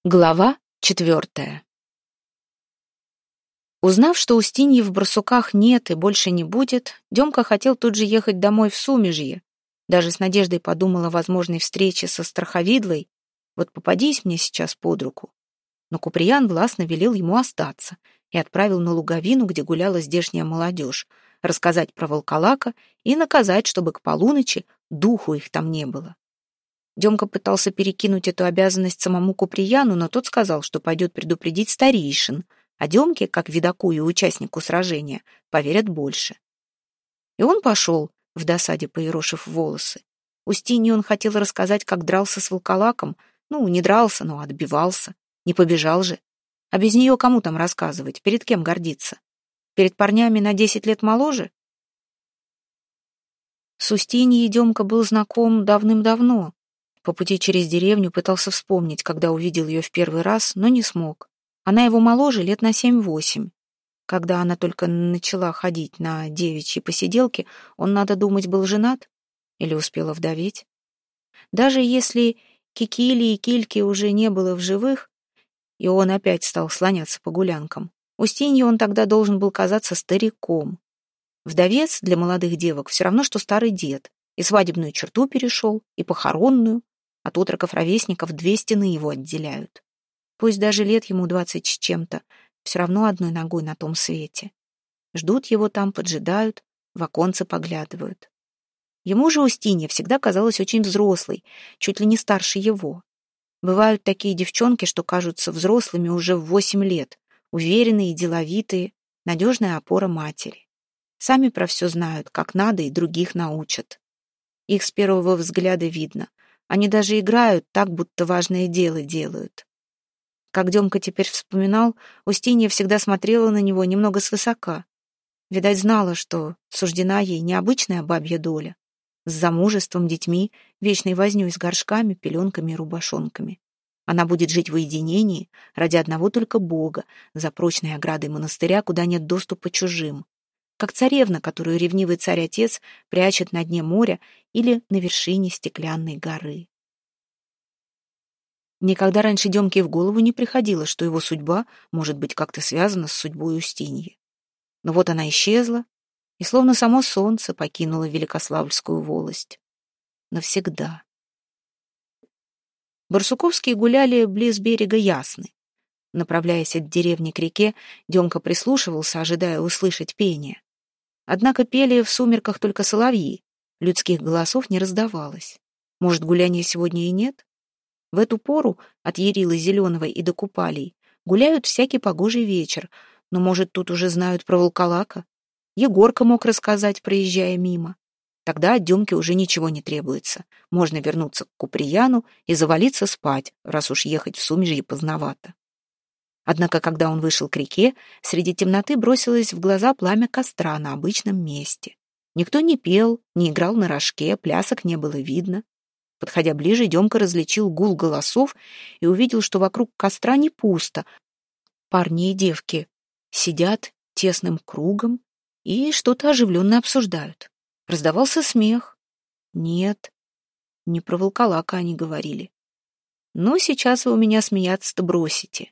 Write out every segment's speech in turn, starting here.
Глава 4. Узнав, что Устиньи в Барсуках нет и больше не будет, Демка хотел тут же ехать домой в Сумежье. Даже с надеждой подумал о возможной встрече со Страховидлой. Вот попадись мне сейчас под руку. Но Куприян властно велел ему остаться и отправил на Луговину, где гуляла здешняя молодежь, рассказать про волколака и наказать, чтобы к полуночи духу их там не было. Демка пытался перекинуть эту обязанность самому Куприяну, но тот сказал, что пойдет предупредить старейшин, а Демке, как видаку и участнику сражения, поверят больше. И он пошел, в досаде поерошив волосы. Устинье он хотел рассказать, как дрался с волколаком. Ну, не дрался, но отбивался. Не побежал же. А без нее кому там рассказывать, перед кем гордиться? Перед парнями на 10 лет моложе? С Устиньей Демка был знаком давным-давно. По пути через деревню пытался вспомнить, когда увидел ее в первый раз, но не смог. Она его моложе лет на 7-8. Когда она только начала ходить на девичьи посиделки, он, надо думать, был женат или успел овдоветь. Даже если Кикили и Кильки уже не было в живых, и он опять стал слоняться по гулянкам, Устинье он тогда должен был казаться стариком. Вдовец для молодых девок все равно, что старый дед. И свадебную черту перешел, и похоронную. От отроков-ровесников 2 стены его отделяют. Пусть даже лет ему 20 с чем-то, все равно одной ногой на том свете. Ждут его там, поджидают, в оконце поглядывают. Ему же Устинья всегда казалась очень взрослой, чуть ли не старше его. Бывают такие девчонки, что кажутся взрослыми уже в 8 лет, уверенные, деловитые, надежная опора матери. Сами про все знают, как надо, и других научат. Их с первого взгляда видно. Они даже играют так, будто важное дело делают. Как Демка теперь вспоминал, Устинья всегда смотрела на него немного свысока. Видать, знала, что суждена ей необычная бабья доля. С замужеством, детьми, вечной вознёй с горшками, пеленками и рубашонками. Она будет жить в уединении ради одного только Бога, за прочной оградой монастыря, куда нет доступа чужим. Как царевна, которую ревнивый царь-отец прячет на дне моря или на вершине стеклянной горы. Никогда раньше Демке в голову не приходило, что его судьба может быть как-то связана с судьбой Устиньи. Но вот она исчезла, и словно само солнце покинуло Великославльскую волость. Навсегда. Барсуковские гуляли близ берега Ясны. Направляясь от деревни к реке, Демка прислушивался, ожидая услышать пение. Однако пели в сумерках только соловьи, людских голосов не раздавалось. Может, гуляния сегодня и нет? В эту пору от Ярила Зеленого и до Купалей гуляют всякий погожий вечер, но, может, тут уже знают про волколака? Егорка мог рассказать, проезжая мимо. Тогда от Демки уже ничего не требуется. Можно вернуться к Куприяну и завалиться спать, раз уж ехать в Сумежье поздновато. Однако, когда он вышел к реке, среди темноты бросилось в глаза пламя костра на обычном месте. Никто не пел, не играл на рожке, плясок не было видно. Подходя ближе, Демка различил гул голосов и увидел, что вокруг костра не пусто. Парни и девки сидят тесным кругом и что-то оживленно обсуждают. Раздавался смех. Нет, не про волколака они говорили. Но сейчас вы у меня смеяться-то бросите.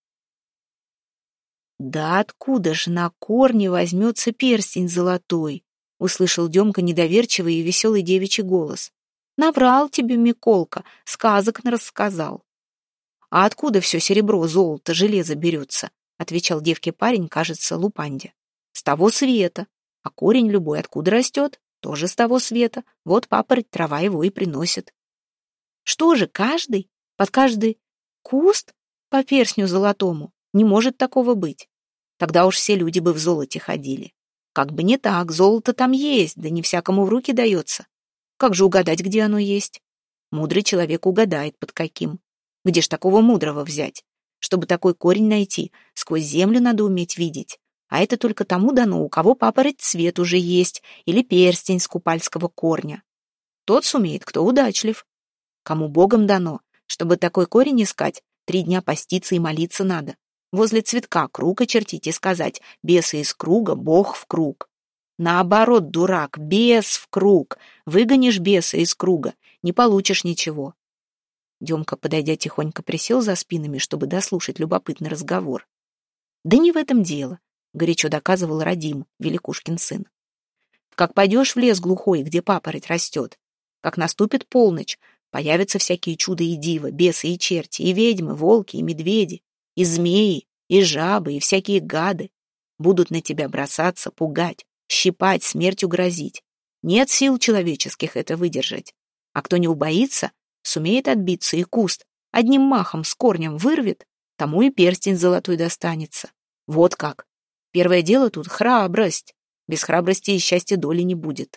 «Да откуда же на корне возьмется перстень золотой?» — услышал Демка недоверчивый и веселый девичий голос. «Наврал тебе Миколка, сказок рассказал». «А откуда все серебро, золото, железо берется?» — отвечал девке парень, кажется, Лупанде. «С того света. А корень любой откуда растет? Тоже с того света. Вот папороть, трава его и приносит». «Что же, каждый? Под каждый куст по перстню золотому? Не может такого быть. Тогда уж все люди бы в золоте ходили. Как бы не так, золото там есть, да не всякому в руки дается. Как же угадать, где оно есть? Мудрый человек угадает, под каким. Где ж такого мудрого взять? Чтобы такой корень найти, сквозь землю надо уметь видеть. А это только тому дано, у кого папороть цвет уже есть, или перстень с купальского корня. Тот сумеет, кто удачлив. Кому Богом дано, чтобы такой корень искать, 3 дня поститься и молиться надо. Возле цветка круг очертить и сказать: «Бесы из круга, Бог в круг». Наоборот, дурак, бес в круг. Выгонишь беса из круга, не получишь ничего. Демка, подойдя тихонько, присел за спинами, чтобы дослушать любопытный разговор. Да не в этом дело, горячо доказывал Радим, Великушкин сын. Как пойдешь в лес глухой, где папороть растет, как наступит полночь, появятся всякие чуда и дива, бесы и черти, и ведьмы, волки, и медведи, и змеи, и жабы, и всякие гады. Будут на тебя бросаться, пугать, щипать, смертью грозить. Нет сил человеческих это выдержать. А кто не убоится, сумеет отбиться, и куст одним махом с корнем вырвет, тому и перстень золотой достанется. Вот как. Первое дело тут — храбрость. Без храбрости и счастья доли не будет.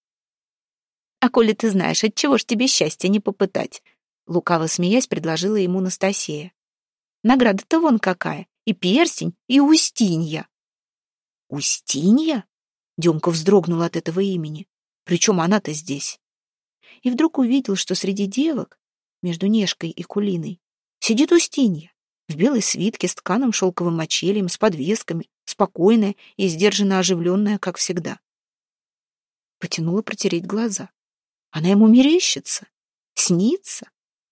А коли ты знаешь, отчего ж тебе счастья не попытать? Лукаво смеясь, предложила ему Настасья. Награда-то вон какая. И перстень, и Устинья. Устинья? Демка вздрогнул от этого имени. Причем она-то здесь? И вдруг увидел, что среди девок, между Нежкой и Кулиной, сидит Устинья, в белой свитке с тканым шелковым очельем, с подвесками, спокойная и сдержанно оживленная, как всегда. Потянула протереть глаза. Она ему мерещится, снится.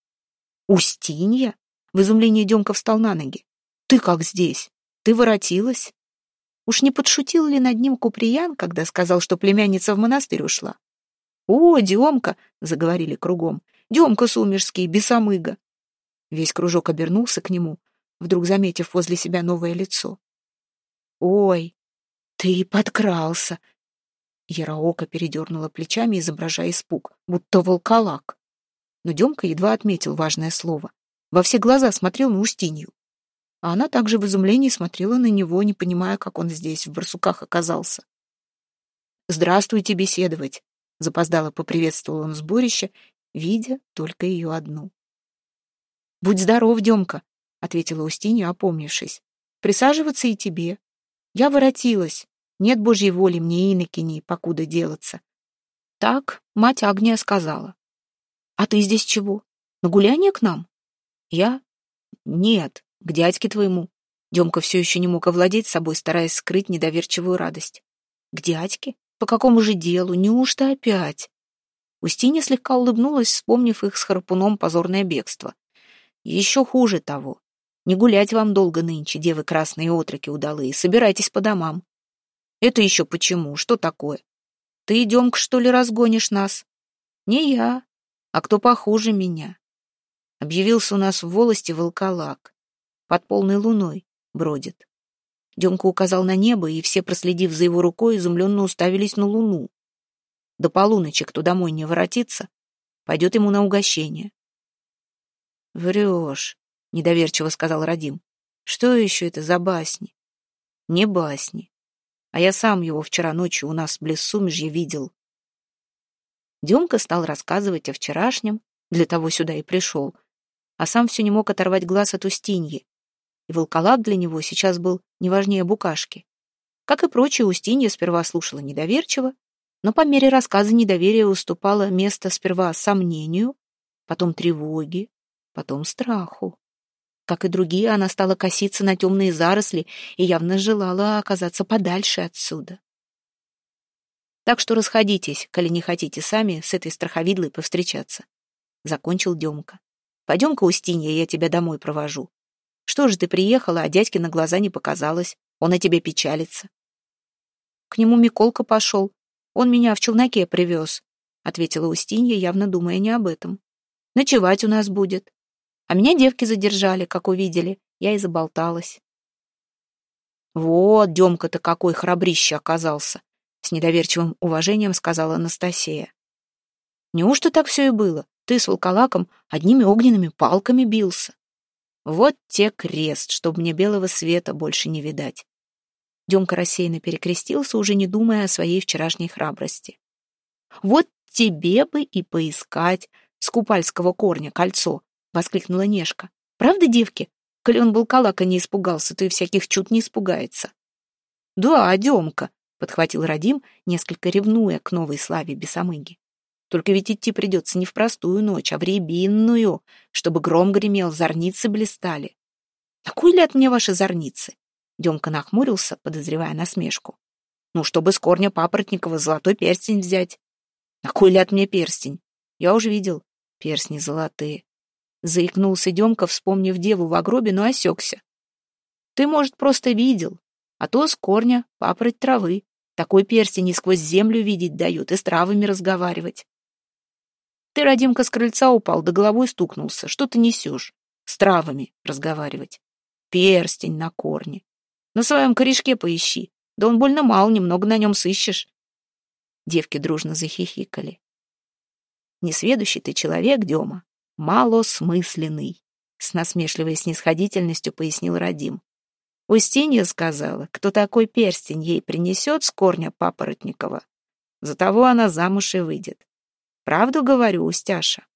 Устинья? В изумлении Демка встал на ноги. Ты как здесь? Ты воротилась? Уж не подшутил ли над ним Куприян, когда сказал, что племянница в монастырь ушла? «О, Демка!» — заговорили кругом. «Демка Сумерский, бесомыга!» Весь кружок обернулся к нему, вдруг заметив возле себя новое лицо. «Ой, ты подкрался!» Яроока передернула плечами, изображая испуг, будто волколак. Но Демка едва отметил важное слово. Во все глаза смотрел на Устинью. А она также в изумлении смотрела на него, не понимая, как он здесь, в барсуках, оказался. «Здравствуйте, беседовать!» Запоздало поприветствовал он сборище, видя только ее одну. «Будь здоров, Демка!» — ответила Устинья, опомнившись. «Присаживаться и тебе. Я воротилась. Нет Божьей воли мне инокиней, покуда делаться». Так мать Агния сказала. «А ты здесь чего? На гуляние к нам?» «Я? Нет, к дядьке твоему». Демка все еще не мог овладеть собой, стараясь скрыть недоверчивую радость. «К дядьке? По какому же делу? Неужто опять?» Устинья слегка улыбнулась, вспомнив их с Харпуном позорное бегство. «Еще хуже того. Не гулять вам долго нынче, девы красные отроки удалые, собирайтесь по домам». «Это еще почему? Что такое? Ты, Демка, что ли, разгонишь нас?» «Не я, а кто похуже меня. Объявился у нас в волости волколак. Под полной луной бродит». Демка указал на небо, и все, проследив за его рукой, изумленно уставились на луну. До полуночи, кто домой не воротится, пойдет ему на угощение. «Врешь», — недоверчиво сказал Радим. «Что еще это за басни?» «Не басни. А я сам его вчера ночью у нас близ Сумежья видел». Демка стал рассказывать о вчерашнем, для того сюда и пришел, а сам все не мог оторвать глаз от Устиньи. И волколак для него сейчас был не важнее букашки. Как и прочее, Устинья сперва слушала недоверчиво, но по мере рассказа недоверие уступало место сперва сомнению, потом тревоге, потом страху. Как и другие, она стала коситься на темные заросли и явно желала оказаться подальше отсюда. «Так что расходитесь, коли не хотите сами с этой страховидлой повстречаться», — закончил Демка. «Пойдем-ка, Устинья, я тебя домой провожу. Что же ты приехала, а дядьке на глаза не показалось? Он о тебе печалится». «К нему Миколка пошел. Он меня в челноке привез», — ответила Устинья, явно думая не об этом. «Ночевать у нас будет. А меня девки задержали, как увидели. Я и заболталась». «Вот, Демка-то какой храбрище оказался», — с недоверчивым уважением сказала Анастасия. «Неужто так все и было? Ты с волколаком одними огненными палками бился. Вот те крест, чтоб мне белого света больше не видать». Демка рассеянно перекрестился, уже не думая о своей вчерашней храбрости. «Вот тебе бы и поискать с купальского корня кольцо», — воскликнула Нежка. «Правда, девки? Коли он волколака не испугался, то и всяких чуд не испугается». «Да, Демка», — подхватил Радим, несколько ревнуя к новой славе бесомыги. «Только ведь идти придется не в простую ночь, а в рябинную, чтобы гром гремел, зорницы блистали». «На кой ляд мне ваши зорницы?» Демка нахмурился, подозревая насмешку. «Ну, чтобы с корня Папоротникова золотой перстень взять». «На кой ляд мне перстень? Я уже видел перстни золотые. Заикнулся Демка, вспомнив деву в гробе, но осекся. Ты, может, просто видел, а то с корня папороть травы. Такой перстень и сквозь землю видеть дают, и с травами разговаривать. Ты, Радимка, с крыльца упал, да головой стукнулся. Что ты несешь? С травами разговаривать. Перстень на корне. На своем корешке поищи. Да он больно мал, немного на нем сыщешь. Девки дружно захихикали. Несведущий ты человек, Дема, малосмысленный, с насмешливой снисходительностью пояснил Радим. Устинья сказала, кто такой перстень ей принесет с корня Папоротникова, за того она замуж и выйдет. Правду говорю, Устяша?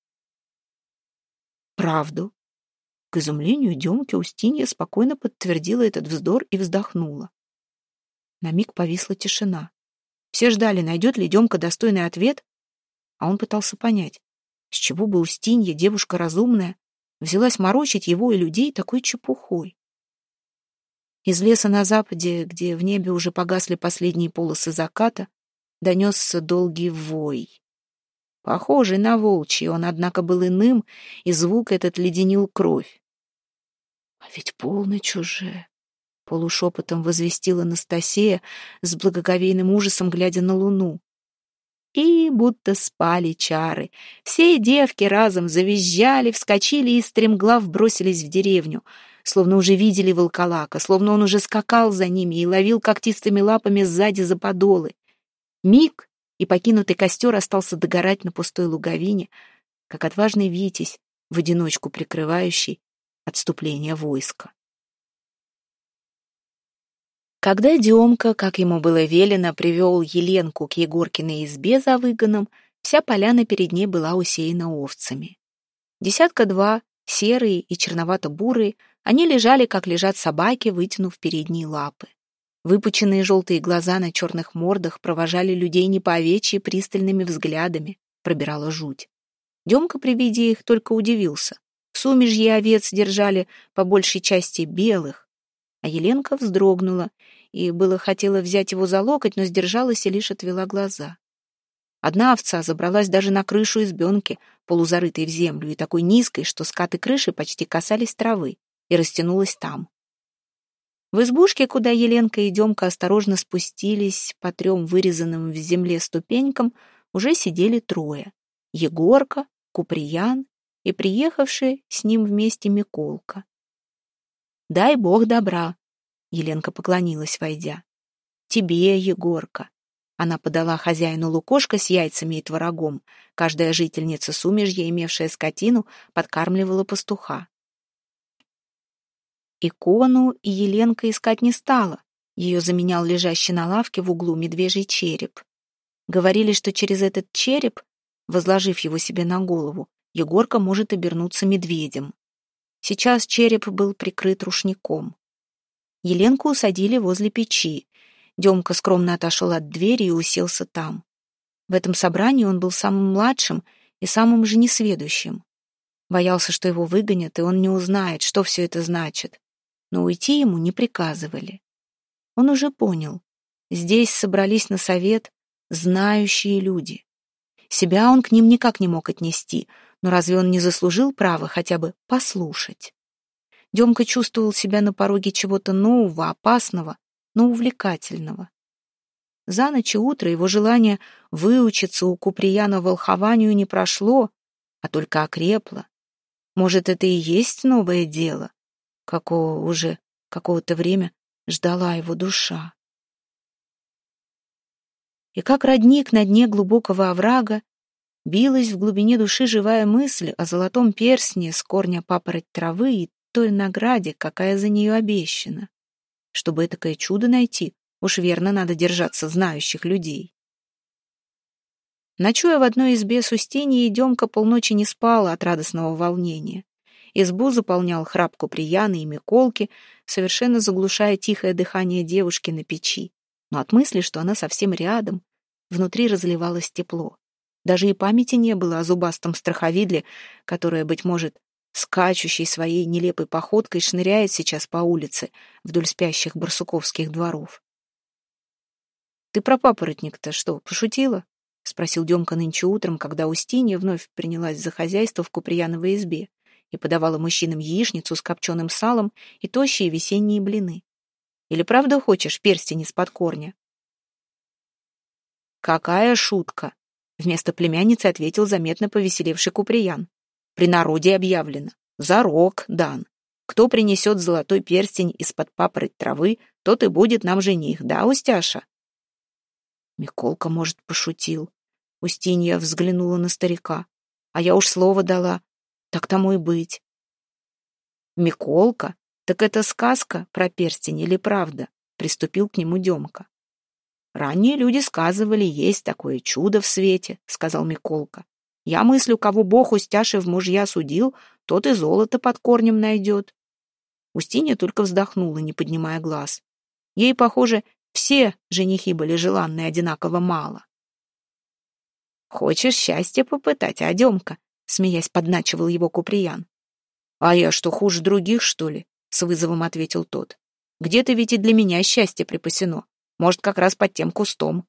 Правду. К изумлению Демки Устинья спокойно подтвердила этот вздор и вздохнула. На миг повисла тишина. Все ждали, найдет ли Демка достойный ответ, а он пытался понять, с чего бы Устинья, девушка разумная, взялась морочить его и людей такой чепухой. Из леса на западе, где в небе уже погасли последние полосы заката, донесся долгий вой. Похожий на волчий, он, однако, был иным, и звук этот леденил кровь. «А ведь полночь уже!» — полушепотом возвестила Анастасия, с благоговейным ужасом глядя на луну. И будто спали чары. Все девки разом завизжали, вскочили и стремглав бросились в деревню, словно уже видели волколака, словно он уже скакал за ними и ловил когтистыми лапами сзади за подолы. Миг, и покинутый костер остался догорать на пустой луговине, как отважный витязь, в одиночку прикрывающий отступление войска. Когда Демка, как ему было велено, привел Еленку к Егоркиной избе за выгоном, вся поляна перед ней была усеяна овцами. Десятка-два, серые и черновато-бурые, они лежали, как лежат собаки, вытянув передние лапы. Выпученные желтые глаза на черных мордах провожали людей не по овечьи пристальными взглядами, пробирала жуть. Демка при виде их только удивился. В сумежье овец держали по большей части белых, а Еленка вздрогнула и было хотела взять его за локоть, но сдержалась и лишь отвела глаза. Одна овца забралась даже на крышу избенки, полузарытой в землю, и такой низкой, что скаты крыши почти касались травы, и растянулась там. В избушке, куда Еленка и Демка осторожно спустились по 3 вырезанным в земле ступенькам, уже сидели 3: Егорка, Куприян и приехавший с ним вместе Миколка. «Дай Бог добра», — Еленка поклонилась, войдя. «Тебе, Егорка». Она подала хозяину лукошко с яйцами и творогом. Каждая жительница сумежья, имевшая скотину, подкармливала пастуха. Икону и Еленка искать не стала. Ее заменял лежащий на лавке в углу медвежий череп. Говорили, что через этот череп, возложив его себе на голову, Егорка может обернуться медведем. Сейчас череп был прикрыт рушником. Еленку усадили возле печи. Демка скромно отошел от двери и уселся там. В этом собрании он был самым младшим и самым же несведущим. Боялся, что его выгонят, и он не узнает, что все это значит. Но уйти ему не приказывали. Он уже понял. Здесь собрались на совет знающие люди. Себя он к ним никак не мог отнести, но разве он не заслужил права хотя бы послушать? Демка чувствовал себя на пороге чего-то нового, опасного, но увлекательного. За ночь и утро его желание выучиться у Куприяна волхованию не прошло, а только окрепло. Может, это и есть новое дело, какого уже какое-то время ждала его душа. И как родник на дне глубокого оврага билась в глубине души живая мысль о золотом перстне с корня папороть травы и той награде, какая за нее обещана. Чтобы этакое чудо найти, уж верно надо держаться знающих людей. Ночуя в одной избе с Устиньей, Демка полночи не спала от радостного волнения. Избу заполнял храп Куприяна и Миколки, совершенно заглушая тихое дыхание девушки на печи. Но от мысли, что она совсем рядом, внутри разливалось тепло. Даже и памяти не было о зубастом страховидле, которое, быть может, скачущей своей нелепой походкой шныряет сейчас по улице вдоль спящих барсуковских дворов. «Ты про папоротник-то что, пошутила?» — спросил Демка нынче утром, когда Устинья вновь принялась за хозяйство в Куприяновой избе. и подавала мужчинам яичницу с копченым салом и тощие весенние блины. Или правда хочешь перстень из-под корня? «Какая шутка!» — вместо племянницы ответил заметно повеселевший Куприян. «При народе объявлено. Зарок дан. Кто принесет золотой перстень из-под папороть травы, тот и будет нам жених, да, Устяша?» Миколка, может, пошутил. Устинья взглянула на старика. А я уж слово дала. Так тому и быть. Миколка? Так это сказка про перстень или правда? Приступил к нему Демка. Ранние люди сказывали, есть такое чудо в свете, сказал Миколка. Я мыслю, кого Бог Устяши в мужья судил, тот и золото под корнем найдет. Устинья только вздохнула, не поднимая глаз. Ей, похоже, все женихи были желанны одинаково мало. «Хочешь счастье попытать, а, Демка?» — смеясь подначивал его Куприян. «А я что, хуже других, что ли?» — с вызовом ответил тот. «Где-то ведь и для меня счастье припасено. Может, как раз под тем кустом».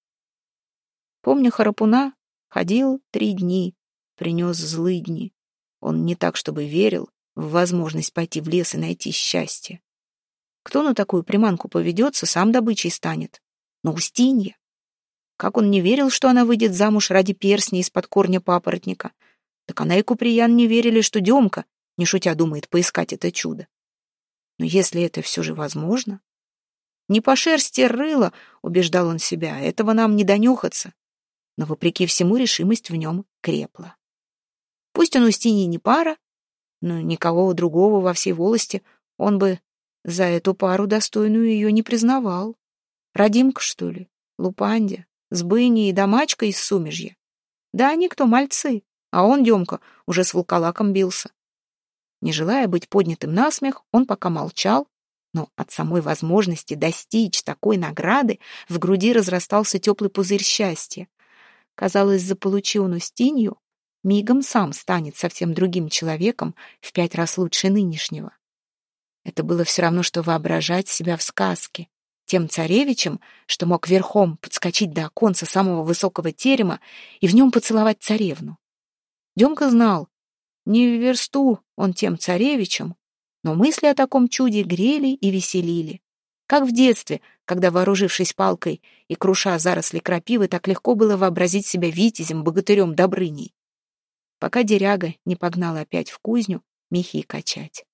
Помню Харапуна, ходил 3 дни, принес злыдни. Он не так, чтобы верил в возможность пойти в лес и найти счастье. Кто на такую приманку поведется, сам добычей станет. Но Устинья. Как он не верил, что она выйдет замуж ради перстня из-под корня папоротника, так она и Куприян не верили, что Демка, не шутя, думает поискать это чудо. Но если это все же возможно... Не по шерсти рыла, убеждал он себя, этого нам не донюхаться. Но, вопреки всему, решимость в нем крепла. Пусть он Устинье не пара, но никого другого во всей волости он бы за эту пару достойную ее не признавал. Родимка, что ли? Лупандя? Сбыня и домачка из Сумежья? Да они кто, мальцы, а он, Демка, уже с волколаком бился. Не желая быть поднятым на смех, он пока молчал, но от самой возможности достичь такой награды в груди разрастался теплый пузырь счастья. Казалось, заполучи он Устинью, мигом сам станет совсем другим человеком, в 5 раз лучше нынешнего. Это было все равно, что воображать себя в сказке, тем царевичем, что мог верхом подскочить до оконца самого высокого терема и в нем поцеловать царевну. Демка знал, не в версту он тем царевичем, но мысли о таком чуде грели и веселили. Как в детстве, когда, вооружившись палкой и круша заросли крапивы, так легко было вообразить себя витязем, богатырем Добрыней. Пока деряга не погнала опять в кузню мехи качать.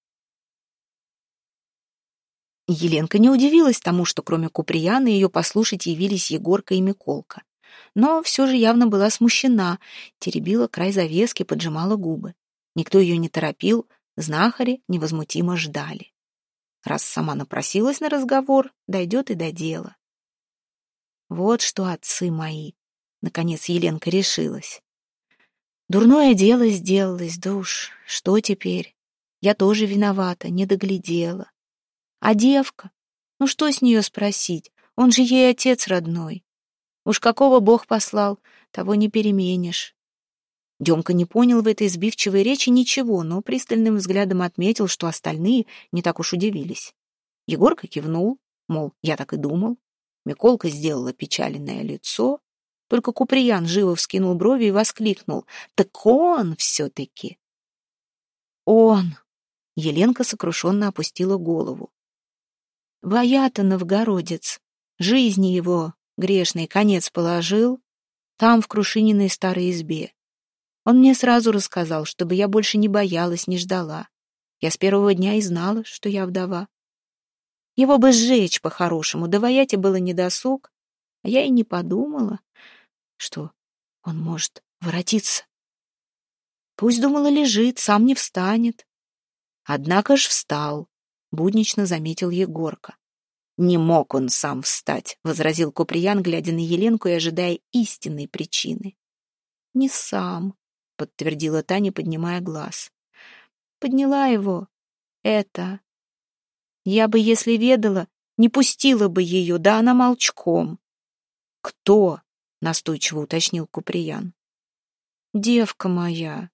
Еленка не удивилась тому, что кроме Куприяна ее послушать явились Егорка и Миколка. Но все же явно была смущена, теребила край завески, поджимала губы. Никто ее не торопил, знахари невозмутимо ждали. Раз сама напросилась на разговор, дойдет и до дела. Вот что, отцы мои, наконец Еленка решилась. Дурное дело сделалось, да уж, что теперь? Я тоже виновата, не доглядела. А девка? Ну что с нее спросить? Он же ей отец родной. Уж какого Бог послал, того не переменишь. Демка не понял в этой сбивчивой речи ничего, но пристальным взглядом отметил, что остальные не так уж удивились. Егорка кивнул, мол, я так и думал. Миколка сделала печаленное лицо. Только Куприян живо вскинул брови и воскликнул. «Так он все-таки!» «Он!» — Еленка сокрушенно опустила голову. «Воя-то новгородец, жизни его грешный конец положил, там, в Крушининой старой избе. Он мне сразу рассказал, чтобы я больше не боялась, не ждала. Я с первого дня и знала, что я вдова. Его бы сжечь по-хорошему, да воять и было недосуг, а я и не подумала, что он может воротиться. Пусть, думала, лежит, сам не встанет. Однако ж встал, буднично заметил Егорка. «Не мог он сам встать», — возразил Куприян, глядя на Еленку и ожидая истинной причины. «Не сам», — подтвердила Таня, поднимая глаз. «Подняла его. Это. Я бы, если ведала, не пустила бы ее, да она молчком». «Кто?» — настойчиво уточнил Куприян. «Девка моя».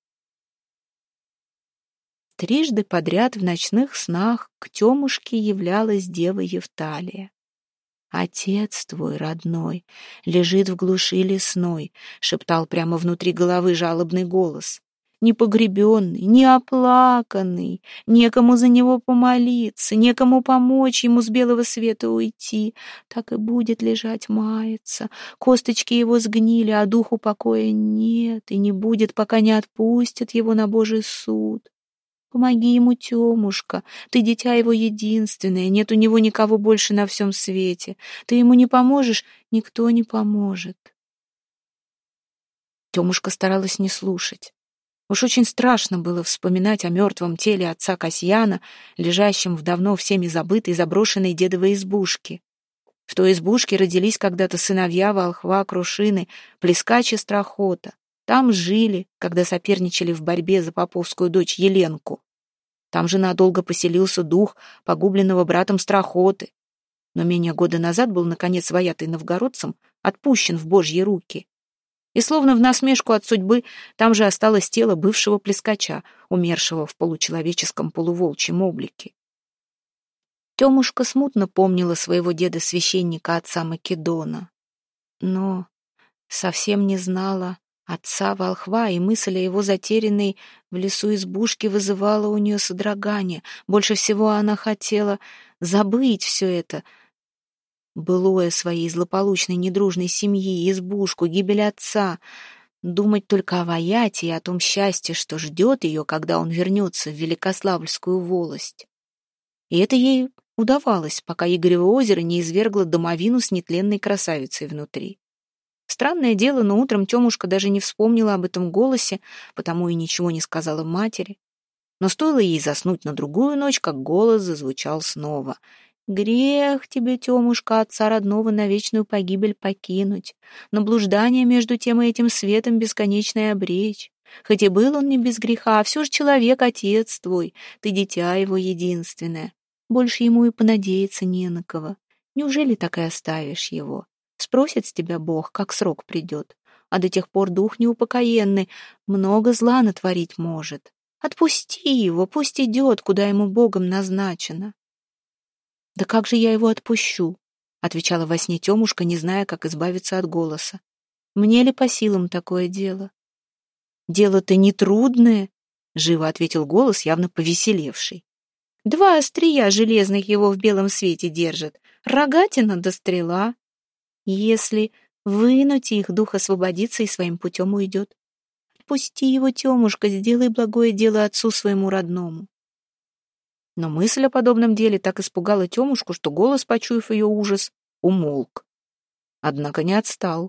Трижды подряд в ночных снах к Темушке являлась дева Евталия. «Отец твой родной лежит в глуши лесной», — шептал прямо внутри головы жалобный голос. непогребенный, неоплаканный, некому за него помолиться, некому помочь ему с белого света уйти. Так и будет лежать, маяться. Косточки его сгнили, а духу покоя нет, и не будет, пока не отпустят его на Божий суд. Помоги ему, Тёмушка, ты дитя его единственное, нет у него никого больше на всем свете. Ты ему не поможешь, никто не поможет. Тёмушка старалась не слушать. Уж очень страшно было вспоминать о мертвом теле отца Касьяна, лежащем в давно всеми забытой заброшенной дедовой избушке. В той избушке родились когда-то сыновья волхва Крушины, Плескач и Страхота. Там жили, когда соперничали в борьбе за поповскую дочь Еленку. Там же надолго поселился дух погубленного братом Страхоты. Но менее года назад был, наконец, воятый новгородцем отпущен в Божьи руки. И словно в насмешку от судьбы там же осталось тело бывшего Плескача, умершего в получеловеческом полуволчьем облике. Тёмушка смутно помнила своего деда-священника отца Македона, но совсем не знала отца волхва, и мысль о его затерянной в лесу избушке вызывала у нее содрогание. Больше всего она хотела забыть все это, былое своей злополучной недружной семьи, избушку, гибель отца, думать только о вояте и о том счастье, что ждет ее, когда он вернется в Великославльскую волость. И это ей удавалось, пока Игорево озеро не извергло домовину с нетленной красавицей внутри. Странное дело, но утром Тёмушка даже не вспомнила об этом голосе, потому и ничего не сказала матери. Но стоило ей заснуть на другую ночь, как голос зазвучал снова. «Грех тебе, Тёмушка, отца родного на вечную погибель покинуть, на блуждание между тем и этим светом бесконечное обречь. Хоть и был он не без греха, а все же человек, отец твой, ты дитя его единственное. Больше ему и понадеяться не на кого. Неужели так и оставишь его? Спросит с тебя Бог, как срок придет, а до тех пор дух неупокоенный много зла натворить может. Отпусти его, пусть идет, куда ему Богом назначено». «Да как же я его отпущу?» — отвечала во сне Тёмушка, не зная, как избавиться от голоса. «Мне ли по силам такое дело?» «Дело-то нетрудное», — живо ответил голос, явно повеселевший. «Два острия железных его в белом свете держат, рогатина да стрела. Если вынуть их, дух освободится и своим путем уйдет. Отпусти его, Тёмушка, сделай благое дело отцу своему родному». Но мысль о подобном деле так испугала Тёмушку, что голос, почуяв ее ужас, умолк. Однако не отстал.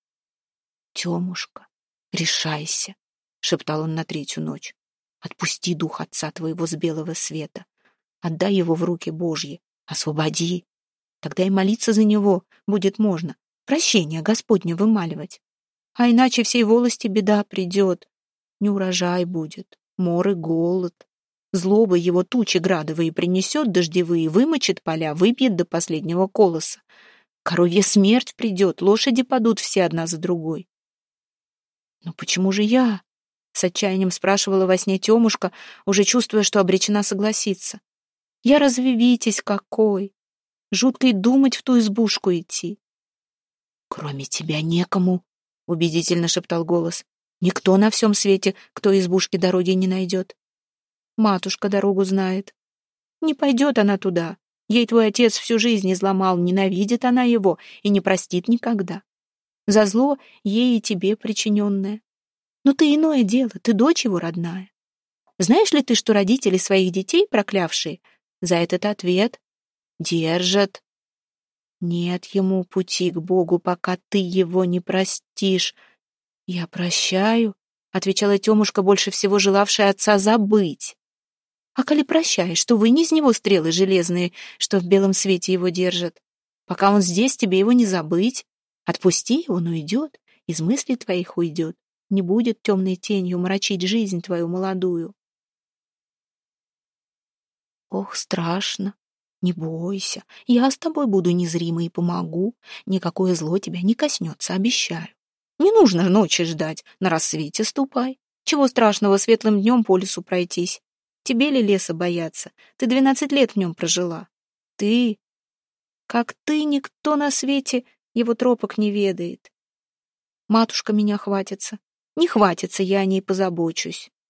«Тёмушка, решайся», — шептал он на третью ночь. «Отпусти дух отца твоего с белого света. Отдай его в руки Божьи. Освободи. Тогда и молиться за него будет можно. Прощение Господне вымаливать. А иначе всей волости беда придет. Неурожай будет, мор и голод. Злоба его тучи градовые принесет дождевые, вымочит поля, выпьет до последнего колоса. Коровья смерть придет, лошади падут все одна за другой». «Но почему же я?» — с отчаянием спрашивала во сне Тёмушка, уже чувствуя, что обречена согласиться. «Я разве Витязь какой? Жутко и думать в ту избушку идти». «Кроме тебя некому», — убедительно шептал голос. «Никто на всем свете, кто избушки дороги не найдет. Матушка дорогу знает. Не пойдет она туда. Ей твой отец всю жизнь изломал, ненавидит она его и не простит никогда. За зло ей и тебе причиненное. Но ты иное дело, ты дочь его родная. Знаешь ли ты, что родители своих детей, проклявшие, за этот ответ держат? Нет ему пути к Богу, пока ты его не простишь». «Я прощаю», — отвечала Тёмушка, больше всего желавшая отца забыть. «А коли прощаешь, то вынь из него стрелы железные, что в белом свете его держат. Пока он здесь, тебе его не забыть. Отпусти, он уйдет, из мыслей твоих уйдет, не будет темной тенью мрачить жизнь твою молодую». «Ох, страшно. Не бойся, я с тобой буду незримо и помогу. Никакое зло тебя не коснется, обещаю. Не нужно ночи ждать, на рассвете ступай. Чего страшного светлым днем по лесу пройтись? Тебе ли леса бояться? Ты 12 лет в нем прожила. Ты, как ты, никто на свете его тропок не ведает. Матушка меня хватится. Не хватится, я о ней позабочусь.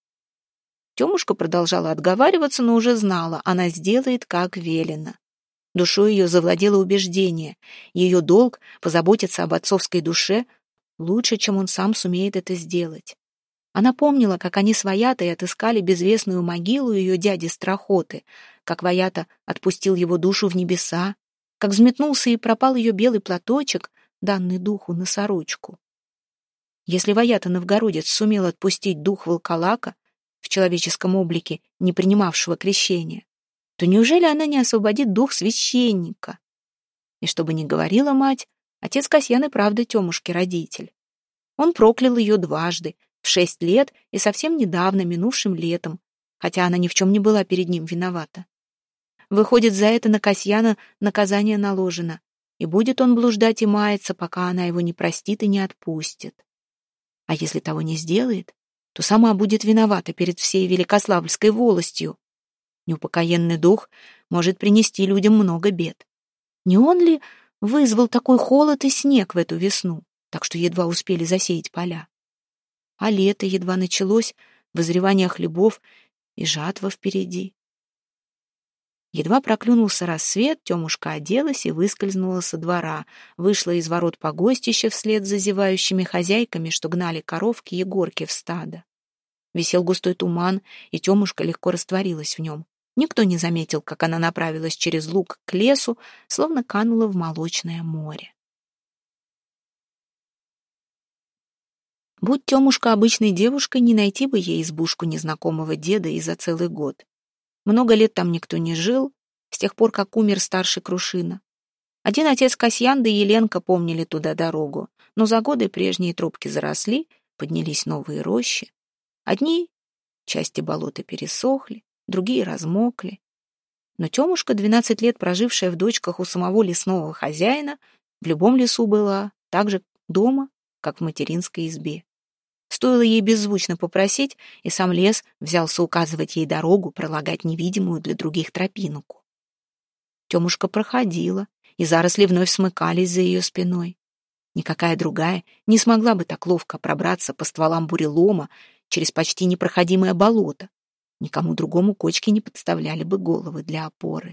Темушка продолжала отговариваться, но уже знала, она сделает, как велено. Душой ее завладело убеждение. Ее долг — позаботиться об отцовской душе лучше, чем он сам сумеет это сделать. Она помнила, как они с Ваятой отыскали безвестную могилу ее дяди Страхоты, как Ваята отпустил его душу в небеса, как взметнулся и пропал ее белый платочек, данный духу на сорочку. Если Ваята-новгородец сумел отпустить дух волколака в человеческом облике, не принимавшего крещения, то неужели она не освободит дух священника? И что бы ни говорила мать, отец Касьян и правда Темушке родитель. Он проклял ее дважды, в 6 лет и совсем недавно, минувшим летом, хотя она ни в чем не была перед ним виновата. Выходит, за это на Касьяна наказание наложено, и будет он блуждать и маяться, пока она его не простит и не отпустит. А если того не сделает, то сама будет виновата перед всей Великославльской волостью. Неупокоенный дух может принести людям много бед. Не он ли вызвал такой холод и снег в эту весну, так что едва успели засеять поля? А лето едва началось, вызревание хлебов и жатва впереди. Едва проклюнулся рассвет, Темушка оделась и выскользнула со двора, вышла из ворот погостища вслед за зевающими хозяйками, что гнали коров к Егорке в стадо. Висел густой туман, и Темушка легко растворилась в нем. Никто не заметил, как она направилась через луг к лесу, словно канула в молочное море. Будь Темушка обычной девушкой, не найти бы ей избушку незнакомого деда и за целый год. Много лет там никто не жил, с тех пор, как умер старший Крушина. Один отец Касьян да Еленка помнили туда дорогу, но за годы прежние тропки заросли, поднялись новые рощи. Одни части болота пересохли, другие размокли. Но Темушка, 12 лет прожившая в дочках у самого лесного хозяина, в любом лесу была так же дома, как в материнской избе. Стоило ей беззвучно попросить, и сам лес взялся указывать ей дорогу, пролагать невидимую для других тропинку. Темушка проходила, и заросли вновь смыкались за ее спиной. Никакая другая не смогла бы так ловко пробраться по стволам бурелома через почти непроходимое болото. Никому другому кочки не подставляли бы головы для опоры.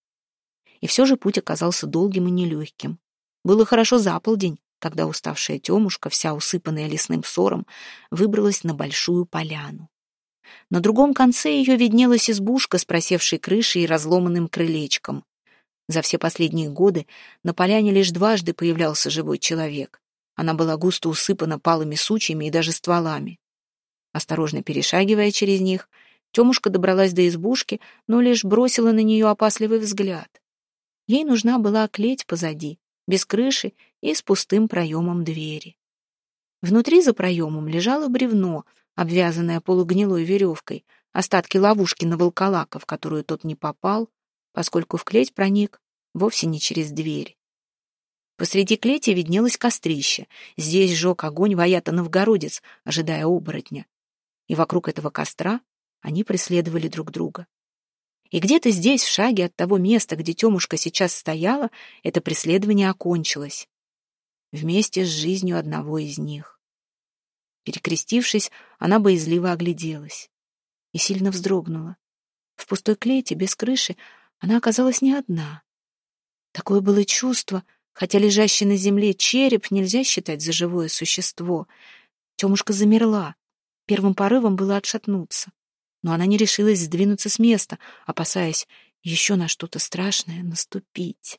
И все же путь оказался долгим и нелегким. Было хорошо за полдень, когда уставшая Темушка, вся усыпанная лесным сором, выбралась на большую поляну. На другом конце ее виднелась избушка с просевшей крышей и разломанным крылечком. За все последние годы на поляне лишь дважды появлялся живой человек. Она была густо усыпана палыми сучьями и даже стволами. Осторожно перешагивая через них, Темушка добралась до избушки, но лишь бросила на нее опасливый взгляд. Ей нужна была клеть позади, без крыши и с пустым проемом двери. Внутри за проемом лежало бревно, обвязанное полугнилой веревкой, остатки ловушки на волколака, в которую тот не попал, поскольку в клеть проник вовсе не через дверь. Посреди клети виднелось кострище. Здесь жег огонь Ваята-новгородец, ожидая оборотня. И вокруг этого костра они преследовали друг друга. И где-то здесь, в шаге от того места, где Темушка сейчас стояла, это преследование окончилось. Вместе с жизнью одного из них. Перекрестившись, она боязливо огляделась и сильно вздрогнула. В пустой клете, без крыши, она оказалась не одна. Такое было чувство, хотя лежащий на земле череп нельзя считать за живое существо. Темушка замерла. Первым порывом было отшатнуться. Но она не решилась сдвинуться с места, опасаясь еще на что-то страшное наступить.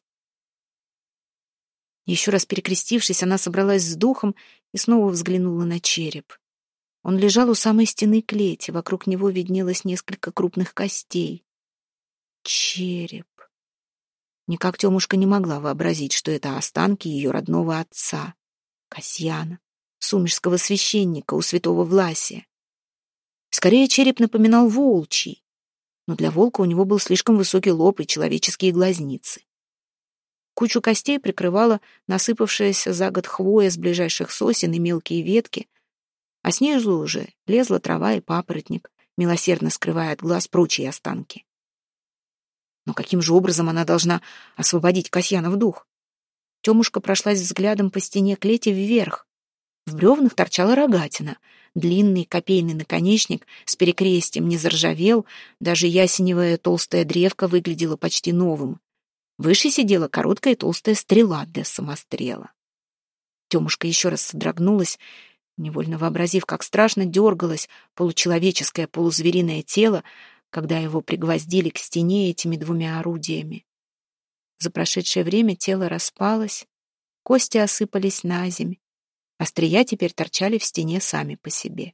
Еще раз перекрестившись, она собралась с духом и снова взглянула на череп. Он лежал у самой стены клети, вокруг него виднелось несколько крупных костей. Череп. Никак Темушка не могла вообразить, что это останки ее родного отца, Касьяна, сумишского священника у святого Власия. Скорее, череп напоминал волчий, но для волка у него был слишком высокий лоб и человеческие глазницы. Кучу костей прикрывала насыпавшаяся за год хвоя с ближайших сосен и мелкие ветки, а снизу уже лезла трава и папоротник, милосердно скрывая от глаз прочие останки. Но каким же образом она должна освободить Касьянов дух? Темушка прошлась взглядом по стене клети вверх. В бревнах торчала рогатина. Длинный копейный наконечник с перекрестием не заржавел, даже ясеневая толстая древка выглядела почти новым. Выше сидела короткая толстая стрела для самострела. Тёмушка еще раз содрогнулась, невольно вообразив, как страшно дергалось получеловеческое, полузвериное тело, когда его пригвоздили к стене этими двумя орудиями. За прошедшее время тело распалось, кости осыпались на земь, острия теперь торчали в стене сами по себе.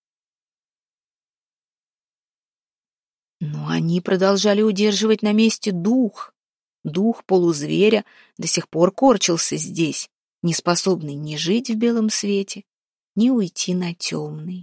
Но они продолжали удерживать на месте дух. Дух полузверя до сих пор корчился здесь, не способный ни жить в белом свете, ни уйти на темный.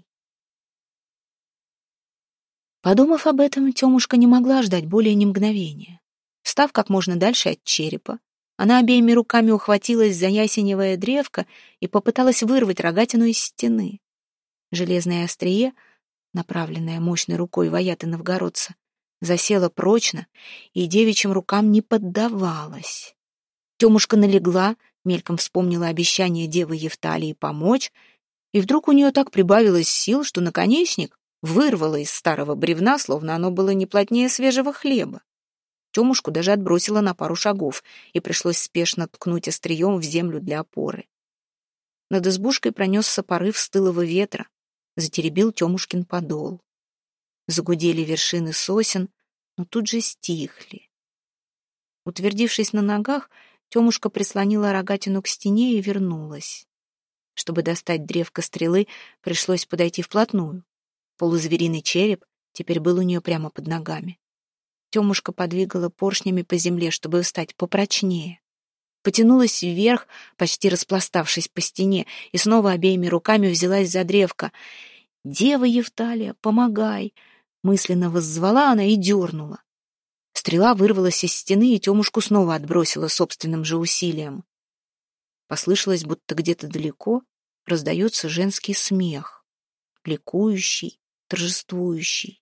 Подумав об этом, Тёмушка не могла ждать более ни мгновения. Встав как можно дальше от черепа, она обеими руками ухватилась за ясеневое древко и попыталась вырвать рогатину из стены. Железное острие, направленное мощной рукой вояты новгородца, засело прочно и девичьим рукам не поддавалось. Тёмушка налегла, мельком вспомнила обещание девы Евталии помочь, и вдруг у нее так прибавилось сил, что наконечник вырвало из старого бревна, словно оно было не плотнее свежего хлеба. Тёмушку даже отбросило на пару шагов, и пришлось спешно ткнуть острием в землю для опоры. Над избушкой пронесся порыв стылого ветра, затеребил Тёмушкин подол. Загудели вершины сосен, но тут же стихли. Утвердившись на ногах, Тёмушка прислонила рогатину к стене и вернулась. Чтобы достать древко стрелы, пришлось подойти вплотную. Полузвериный череп теперь был у нее прямо под ногами. Тёмушка подвигала поршнями по земле, чтобы встать попрочнее. Потянулась вверх, почти распластавшись по стене, и снова обеими руками взялась за древко. «Дева Евталия, помогай!» Мысленно воззвала она и дернула. Стрела вырвалась из стены, и Тёмушку снова отбросила собственным же усилием. Послышалось, будто где-то далеко раздается женский смех, ликующий, торжествующий.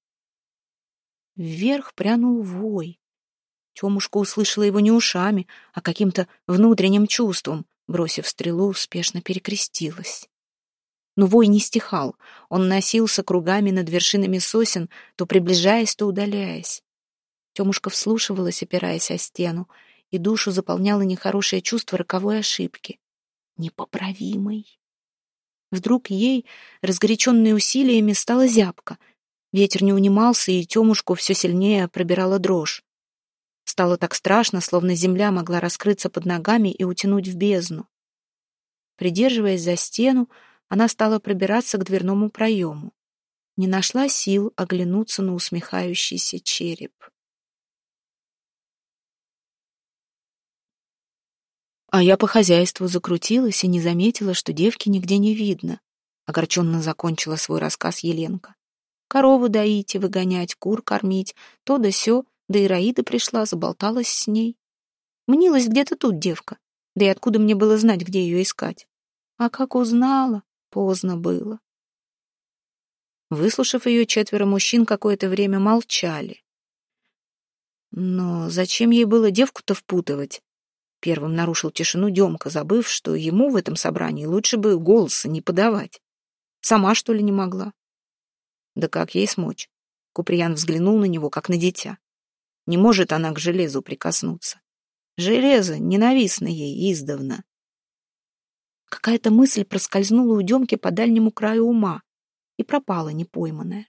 Вверх прянул вой. Тёмушка услышала его не ушами, а каким-то внутренним чувством, бросив стрелу, спешно перекрестилась. Но вой не стихал, он носился кругами над вершинами сосен, то приближаясь, то удаляясь. Тёмушка вслушивалась, опираясь о стену, и душу заполняло нехорошее чувство роковой ошибки. Непоправимой. Вдруг ей, разгоряченной усилиями, стало зябко. Ветер не унимался, и Тёмушку все сильнее пробирала дрожь. Стало так страшно, словно земля могла раскрыться под ногами и утянуть в бездну. Придерживаясь за стену, она стала пробираться к дверному проему. Не нашла сил оглянуться на усмехающийся череп. А я по хозяйству закрутилась и не заметила, что девки нигде не видно. Огорченно закончила свой рассказ Еленка. Корову доить и выгонять, кур кормить, то да сё, да и Раида пришла, заболталась с ней. Мнилась где-то тут девка, да и откуда мне было знать, где ее искать? А как узнала, поздно было. Выслушав ее, 4 мужчин какое-то время молчали. Но зачем ей было девку-то впутывать? Первым нарушил тишину Демка, забыв, что ему в этом собрании лучше бы голоса не подавать. Сама, что ли, не могла? Да как ей смочь? Куприян взглянул на него, как на дитя. Не может она к железу прикоснуться. Железо ненавистно ей издавна. Какая-то мысль проскользнула у Демки по дальнему краю ума и пропала непойманная.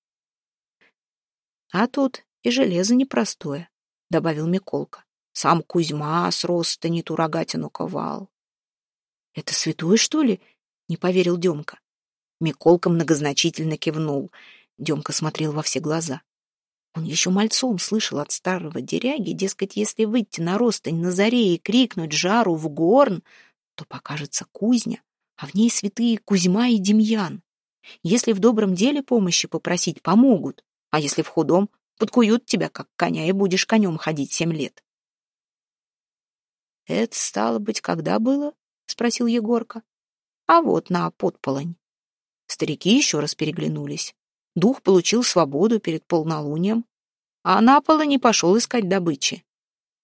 А тут и железо непростое, добавил Миколка. Сам Кузьма с роста не ту рогатину ковал. Это святое, что ли? Не поверил Демка. Миколка многозначительно кивнул. Демка смотрел во все глаза. Он еще мальцом слышал от старого деряги, дескать, если выйти на ростань на заре и крикнуть жару в горн, то покажется кузня, а в ней святые Кузьма и Демьян. Если в добром деле помощи попросить, помогут, а если в худом, подкуют тебя, как коня, и будешь конем ходить 7 лет. «Это, стало быть, когда было?» — спросил Егорка. «А вот на подполонь». Старики еще раз переглянулись. Дух получил свободу перед полнолунием, а на полони пошел искать добычи.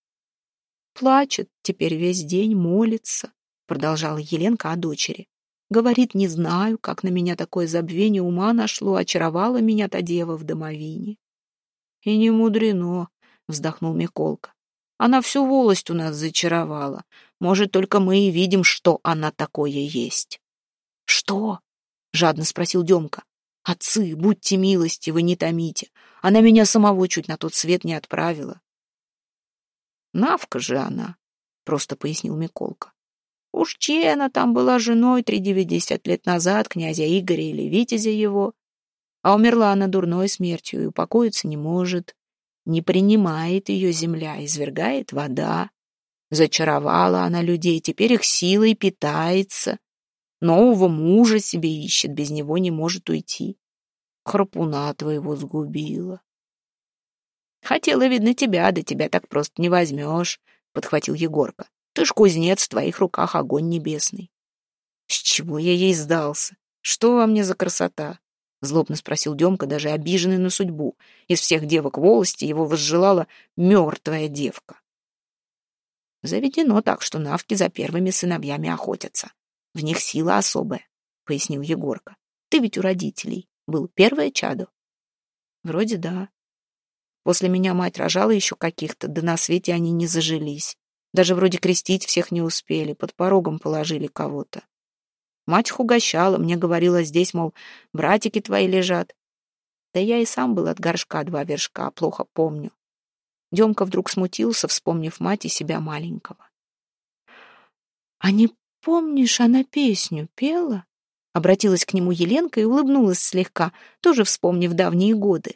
«Плачет теперь весь день, молится», — продолжала Еленка о дочери. Говорит, не знаю, как на меня такое забвение ума нашло, очаровала меня та дева в домовине. И не мудрено, вздохнул Миколка. Она всю волость у нас зачаровала. Может, только мы и видим, что она такое есть. Что? Жадно спросил Демка. Отцы, будьте милостивы, не томите. Она меня самого чуть на тот свет не отправила. Навка же она, просто пояснил Миколка. Уж чьей она там была женой 90 лет назад, князя Игоря или витязя его, а умерла она дурной смертью и упокоиться не может. Не принимает ее земля, извергает вода. Зачаровала она людей, теперь их силой питается. Нового мужа себе ищет, без него не может уйти. Храпуна твоего сгубила. Хотела, видно, тебя, да тебя так просто не возьмешь, подхватил Егорка. Ты ж кузнец, в твоих руках огонь небесный. С чего я ей сдался? Что во мне за красота? Злобно спросил Демка, даже обиженный на судьбу. Из всех девок волости его возжелала мертвая девка. Заведено так, что навки за первыми сыновьями охотятся. В них сила особая, пояснил Егорка. Ты ведь у родителей был первое чадо. Вроде да. После меня мать рожала еще каких-то, да на свете они не зажились. Даже вроде крестить всех не успели, под порогом положили кого-то. Мать их угощала, мне говорила здесь, мол, братики твои лежат. Да я и сам был от горшка 2 вершка, плохо помню. Демка вдруг смутился, вспомнив мать и себя маленького. «А не помнишь, она песню пела?» Обратилась к нему Еленка и улыбнулась слегка, тоже вспомнив давние годы.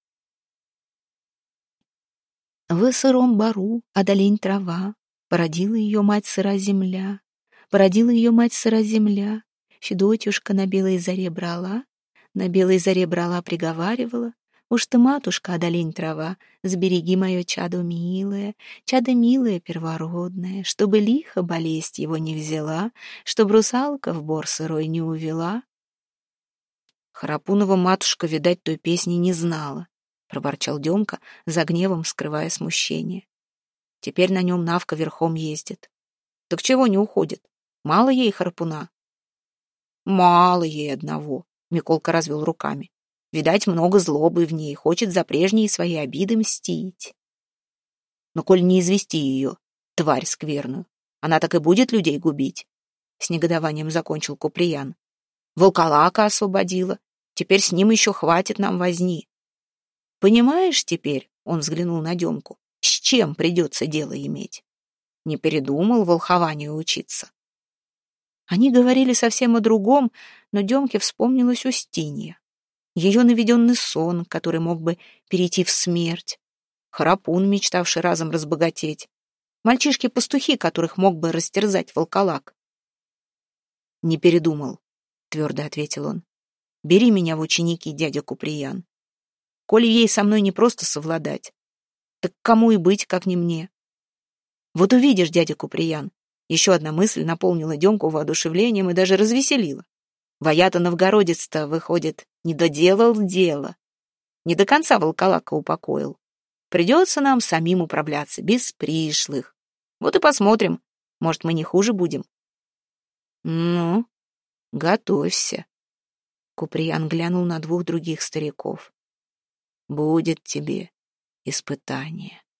В сыром бару одолень трава, породила ее мать сыра земля. Породила ее мать сыра земля, Федотюшка на белой заре брала, на белой заре брала, приговаривала, уж ты, матушка, одолень трава, сбереги мое чадо милое первородное, чтобы лихо болезнь его не взяла, чтоб русалка в бор сырой не увела. Храпунова матушка, видать, той песни не знала, проворчал Демка, за гневом скрывая смущение. Теперь на нем Навка верхом ездит. Так чего не уходит? Мало ей Храпуна? Мало ей одного, Миколка развел руками. Видать, много злобы в ней, хочет за прежние свои обиды мстить. Но коль не извести ее, тварь скверную, она так и будет людей губить. С негодованием закончил Куприян. Волколака освободила, теперь с ним еще хватит нам возни. Понимаешь теперь, он взглянул на Демку, с чем придется дело иметь? Не передумал волхованию учиться. Они говорили совсем о другом, но Демке вспомнилась Устинья. Ее наведенный сон, который мог бы перейти в смерть. Храпун, мечтавший разом разбогатеть. Мальчишки-пастухи, которых мог бы растерзать волколак. «Не передумал», — твердо ответил он. «Бери меня в ученики, дядя Куприян. Коли ей со мной не просто совладать, так кому и быть, как не мне? Вот увидишь, дядя Куприян». Еще одна мысль наполнила Демку воодушевлением и даже развеселила. Ваята новгородец-то, выходит, не доделал дело. Не до конца волколака упокоил. Придется нам самим управляться, без пришлых. Вот и посмотрим, может, мы не хуже будем. Ну, готовься. Куприян глянул на 2 других стариков. Будет тебе испытание.